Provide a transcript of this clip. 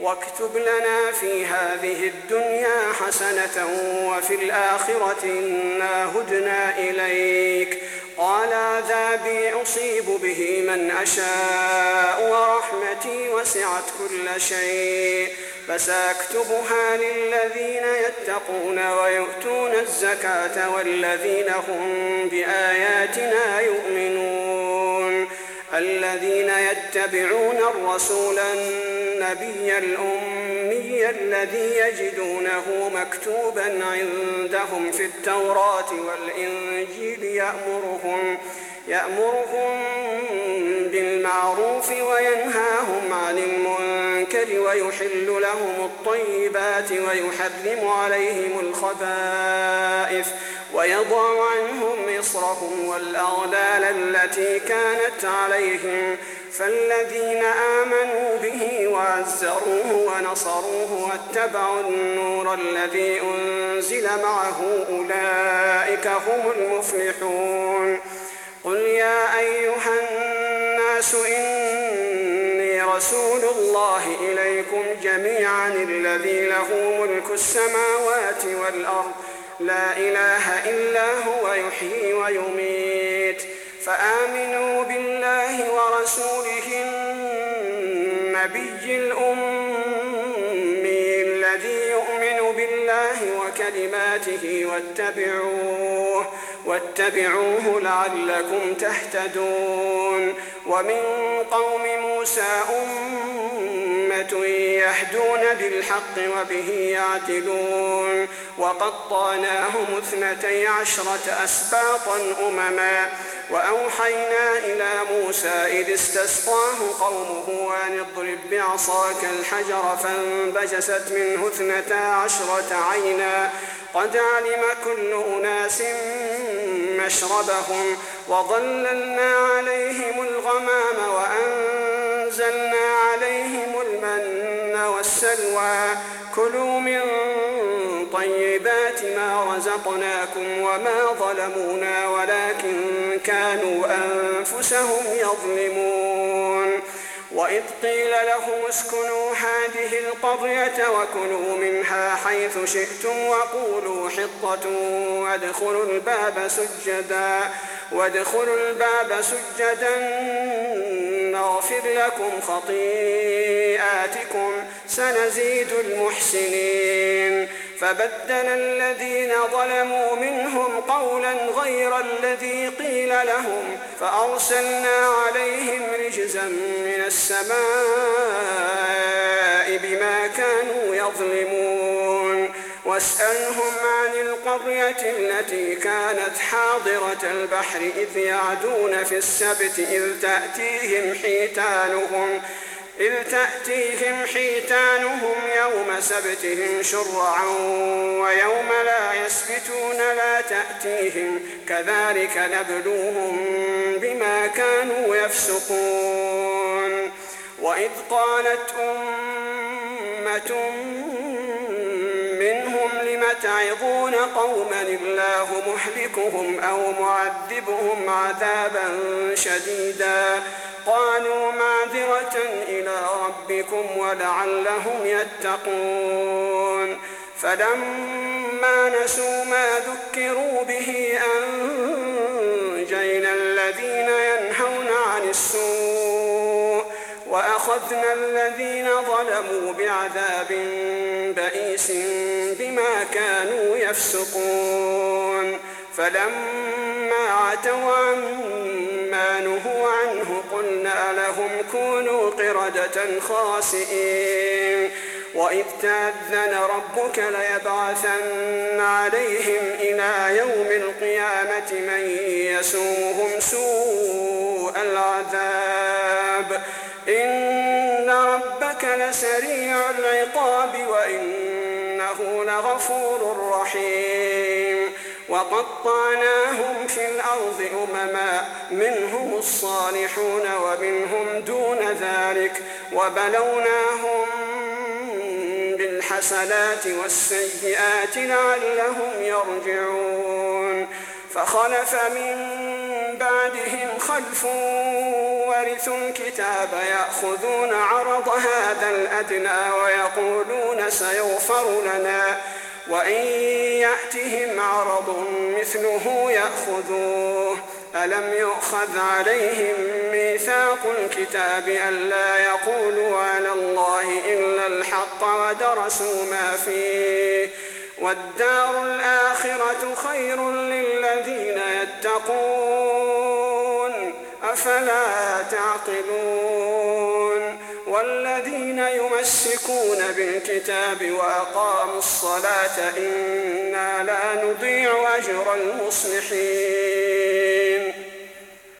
واكتب لنا في هذه الدنيا حسنة وفي الآخرة إنا هدنا إليك. قال عذابي أصيب به من أشاء ورحمتي وسعت كل شيء فسأكتبها للذين يتقون ويؤتون الزكاة والذين هم بآياتنا يؤمنون. الذين يتبعون الرسول النبي الأمي الذي يجدونه مكتوبا عندهم في التوراة والإنجيل يأمرهم بالمعروف وينهاهم عن المنكر ويحل لهم الطيبات ويحرم عليهم الخبائث ويضع عنهم إصرهم والأغلال التي كانت عليهم. فالذين آمنوا به وعزروه ونصروه واتبعوا النور الذي أنزل معه أولئك هم المفلحون. قل يا أيها الناس إني رسول الله إليكم جميعا الذي له ملك السماوات والأرض لا إله إلا هو يحيي ويميت. فآمنوا بالله ورسوله النبي الأمي الذي يؤمن بالله وكلماته واتبعوه لعلكم تهتدون. ومن قوم موسى أمة يهدون بالحق وبه يعدلون. وقطعناهم 12 أسباطا أمما. وأوحينا إلى موسى إذ استسقاه قومه أن اضرب بعصاك الحجر فانبجست منه 12 عينا قد علم كل أناس مشربهم وظللنا عليهم الغمام وأنزلنا عليهم المن والسلوى كلوا من طيبات ما رزقناكم وما ظلمونا ولكن كانوا أنفسهم يظلمون. وإذ قيل لهم اسكنوا هذه القرية وكلوا منها حيث شئتم وقولوا حطة وادخلوا الباب سجدا نغفر لكم خطيئاتكم سنزيد المحسنين. فبدل الذين ظلموا منهم قولا غير الذي قيل لهم فأرسلنا عليهم رجزا من السماء بما كانوا يظلمون. واسألهم عن القرية التي كانت حاضرة البحر إذ يعدون في السبت إذ تأتيهم حيتانهم يوم سبتهم شرعا ويوم لا يسبتون لا تأتيهم كذلك نبلوهم بما كانوا يفسقون. وإذ قالت أمة منهم لم تعظون قوما الله مهلكهم أو معذبهم عذابا شديدا قالوا معذرة إلى ربكم ولعلهم يتقون. فلما نسوا ما ذكروا به أنجينا الذين ينهون عن السوء وأخذنا الذين ظلموا بعذاب بئيس بما كانوا يفسقون. فلما عتوا عما نهوا عنه قلنا لهم كونوا قردة خاسئين. وإذ تأذن ربك ليبعثن عليهم إلى يوم القيامة من يسومهم سوء العذاب إن ربك لسريع العقاب وإنه لغفور رحيم. وقطعناهم في الأرض أمما منهم الصالحون ومنهم دون ذلك وبلوناهم بالحسنات والسيئات لعلهم يرجعون. فخلف من بعدهم خلف ورثوا الكتاب يأخذون عرض هذا الأدنى ويقولون سيغفر لنا وإن يأتهم عرض مثله يأخذوه ألم يؤخذ عليهم ميثاق الكتاب ألا يقولوا على الله إلا الحق ودرسوا ما فيه والدار الآخرة خير للذين يتقون أفلا تعقلون والذين يمسكون بالكتاب وأقاموا الصلاة إنا لا نضيع أجر المصلحين